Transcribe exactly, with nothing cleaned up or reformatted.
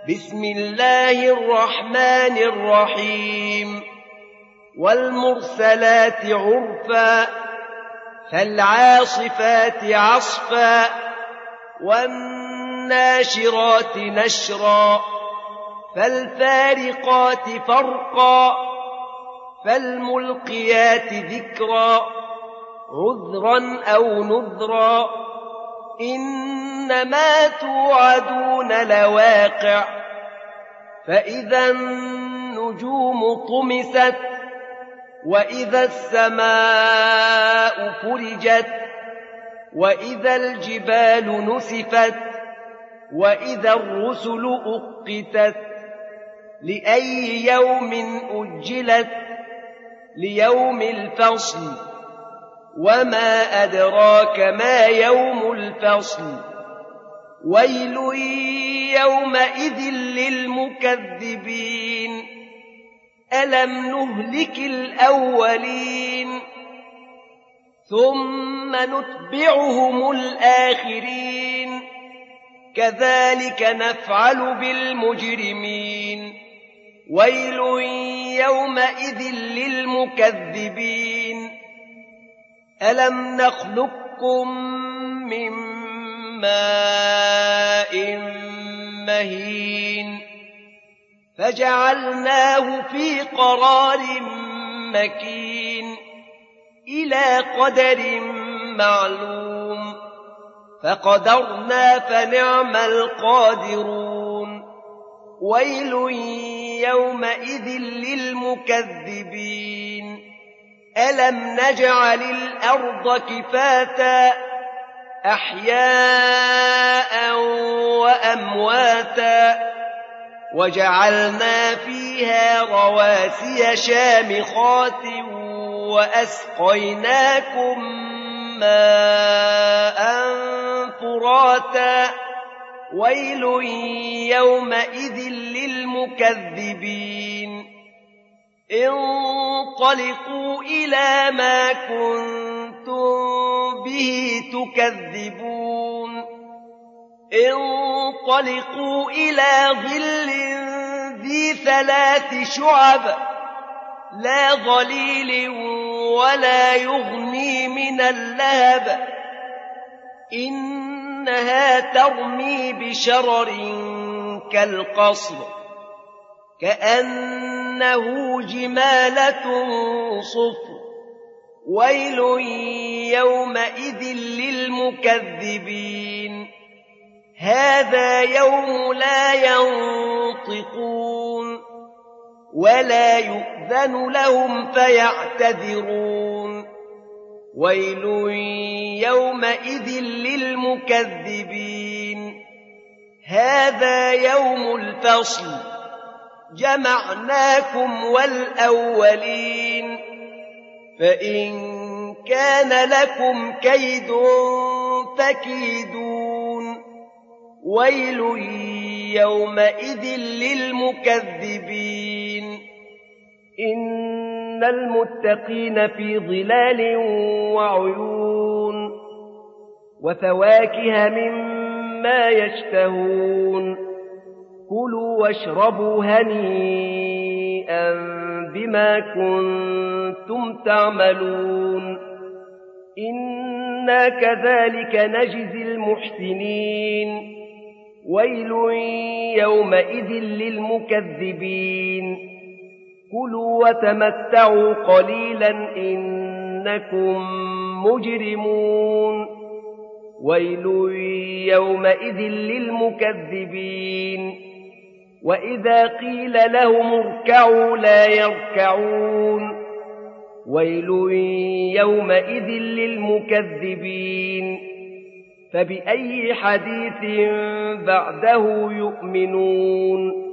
بسم الله الرحمن الرحيم والمرسلات عرفا فالعاصفات عصفا والناشرات نشرا فالفارقات فرقا فالملقيات ذكرا عذرا أو نذرا إنما توعدون لواقع فإذا النجوم طمست وإذا السماء فرجت وإذا الجبال نسفت وإذا الرسل أقتت لأي يوم أجلت ليوم الفصل وما أدراك ما يوم الفصل ويل يومئذ للمكذبين ألم نهلك الأولين ثم نتبعهم الآخرين كذلك نفعل بالمجرمين ويل يومئذ للمكذبين ألم نخلقكم من ماء مهين فجعلناه في قرار مكين إلى قدر معلوم فقدرنا فنعم القادرون ويل يومئذ للمكذبين ألم نجعل الأرض كفاتا أحياء وأمواتا وجعلنا فيها رواسي شامخات وأسقيناكم ماء فراتا ويل يومئذ للمكذبين انطلقوا إلى ما كنتم به تكذبون انطلقوا إلى ظل ذي ثلاث شعب لا ظليل ولا يغني من اللهب إنها ترمي بشرر كالقصر كأنه جمالة صفر ويل يومئذ للمكذبين هذا يوم لا ينطقون ولا يؤذن لهم فيعتذرون ويل يومئذ للمكذبين هذا يوم الفصل جمعناكم والأولين فإن كان لكم كيد فكيدون ويل يومئذ للمكذبين إن المتقين في ظلال وعيون وفواكه مما يشتهون كلوا واشربوا هنيئا بما كنتم تعملون إنا كذلك نجزي المحسنين ويل يومئذ للمكذبين كلوا وتمتعوا قليلا إنكم مجرمون ويل يومئذ للمكذبين وإذا قيل لهم اركعوا لا يركعون ويل يومئذ للمكذبين فبأي حديث بعده يؤمنون